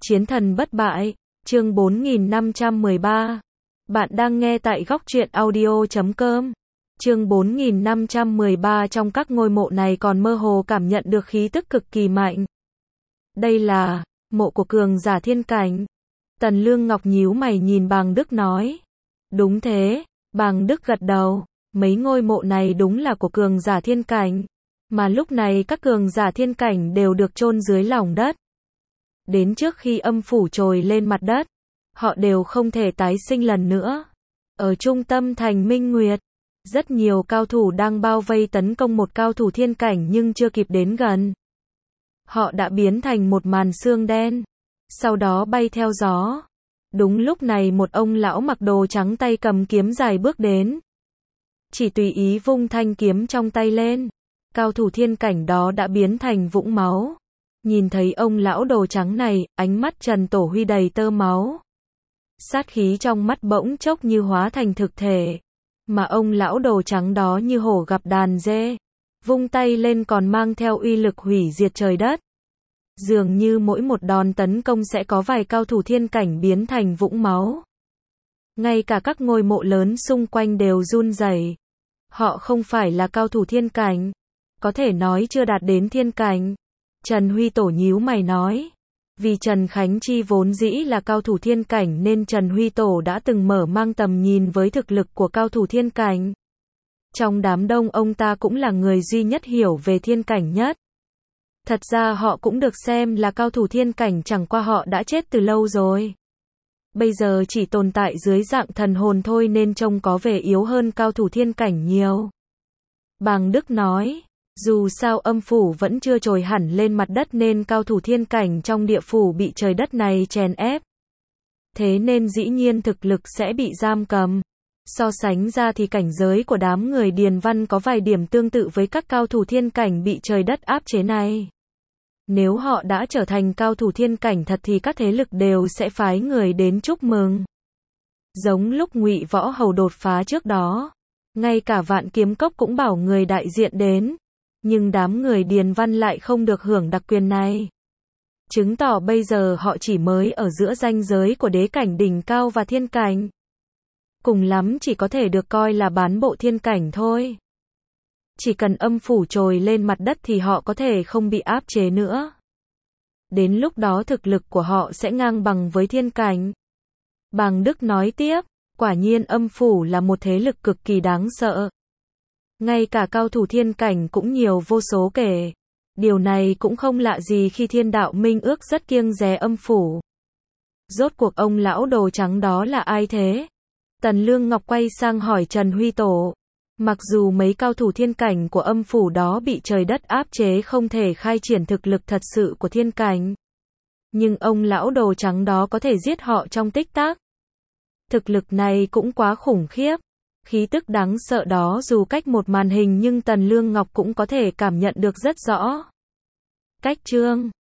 Chiến thần bất bại, chương 4513. Bạn đang nghe tại góc truyện audio.com. Chương 4513. Trong các ngôi mộ này còn mơ hồ cảm nhận được khí tức cực kỳ mạnh. Đây là mộ của cường giả thiên cảnh. Tần Lương Ngọc nhíu mày nhìn Bàng Đức nói. Đúng thế, Bàng Đức gật đầu. Mấy ngôi mộ này đúng là của cường giả thiên cảnh. Mà lúc này các cường giả thiên cảnh đều được chôn dưới lòng đất. Đến trước khi âm phủ trồi lên mặt đất, họ đều không thể tái sinh lần nữa. Ở trung tâm thành Minh Nguyệt, rất nhiều cao thủ đang bao vây tấn công một cao thủ thiên cảnh nhưng chưa kịp đến gần. Họ đã biến thành một màn sương đen, sau đó bay theo gió. Đúng lúc này một ông lão mặc đồ trắng tay cầm kiếm dài bước đến. Chỉ tùy ý vung thanh kiếm trong tay lên, cao thủ thiên cảnh đó đã biến thành vũng máu. Nhìn thấy ông lão đồ trắng này, ánh mắt Trần Tổ Huy đầy tơ máu. Sát khí trong mắt bỗng chốc như hóa thành thực thể. Mà ông lão đồ trắng đó như hổ gặp đàn dê. Vung tay lên còn mang theo uy lực hủy diệt trời đất. Dường như mỗi một đòn tấn công sẽ có vài cao thủ thiên cảnh biến thành vũng máu. Ngay cả các ngôi mộ lớn xung quanh đều run rẩy. Họ không phải là cao thủ thiên cảnh. Có thể nói chưa đạt đến thiên cảnh. Trần Huy Tổ nhíu mày nói. Vì Trần Khánh Chi vốn dĩ là cao thủ thiên cảnh nên Trần Huy Tổ đã từng mở mang tầm nhìn với thực lực của cao thủ thiên cảnh. Trong đám đông ông ta cũng là người duy nhất hiểu về thiên cảnh nhất. Thật ra họ cũng được xem là cao thủ thiên cảnh, chẳng qua họ đã chết từ lâu rồi. Bây giờ chỉ tồn tại dưới dạng thần hồn thôi nên trông có vẻ yếu hơn cao thủ thiên cảnh nhiều. Bàng Đức nói. Dù sao âm phủ vẫn chưa trồi hẳn lên mặt đất nên cao thủ thiên cảnh trong địa phủ bị trời đất này chèn ép. Thế nên dĩ nhiên thực lực sẽ bị giam cầm. So sánh ra thì cảnh giới của đám người Điền Văn có vài điểm tương tự với các cao thủ thiên cảnh bị trời đất áp chế này. Nếu họ đã trở thành cao thủ thiên cảnh thật thì các thế lực đều sẽ phái người đến chúc mừng. Giống lúc Ngụy Võ Hầu đột phá trước đó, ngay cả Vạn Kiếm Cốc cũng bảo người đại diện đến. Nhưng đám người Điền Văn lại không được hưởng đặc quyền này. Chứng tỏ bây giờ họ chỉ mới ở giữa ranh giới của đế cảnh đỉnh cao và thiên cảnh. Cùng lắm chỉ có thể được coi là bán bộ thiên cảnh thôi. Chỉ cần âm phủ trồi lên mặt đất thì họ có thể không bị áp chế nữa. Đến lúc đó thực lực của họ sẽ ngang bằng với thiên cảnh. Bàng Đức nói tiếp, quả nhiên âm phủ là một thế lực cực kỳ đáng sợ. Ngay cả cao thủ thiên cảnh cũng nhiều vô số kể. Điều này cũng không lạ gì khi Thiên Đạo Minh Ước rất kiêng dè âm phủ. Rốt cuộc ông lão đồ trắng đó là ai thế? Tần Lương Ngọc quay sang hỏi Trần Huy Tổ. Mặc dù mấy cao thủ thiên cảnh của âm phủ đó bị trời đất áp chế không thể khai triển thực lực thật sự của thiên cảnh. Nhưng ông lão đồ trắng đó có thể giết họ trong tích tắc. Thực lực này cũng quá khủng khiếp. Khí tức đáng sợ đó dù cách một màn hình nhưng Tần Lương Ngọc cũng có thể cảm nhận được rất rõ. Cách chương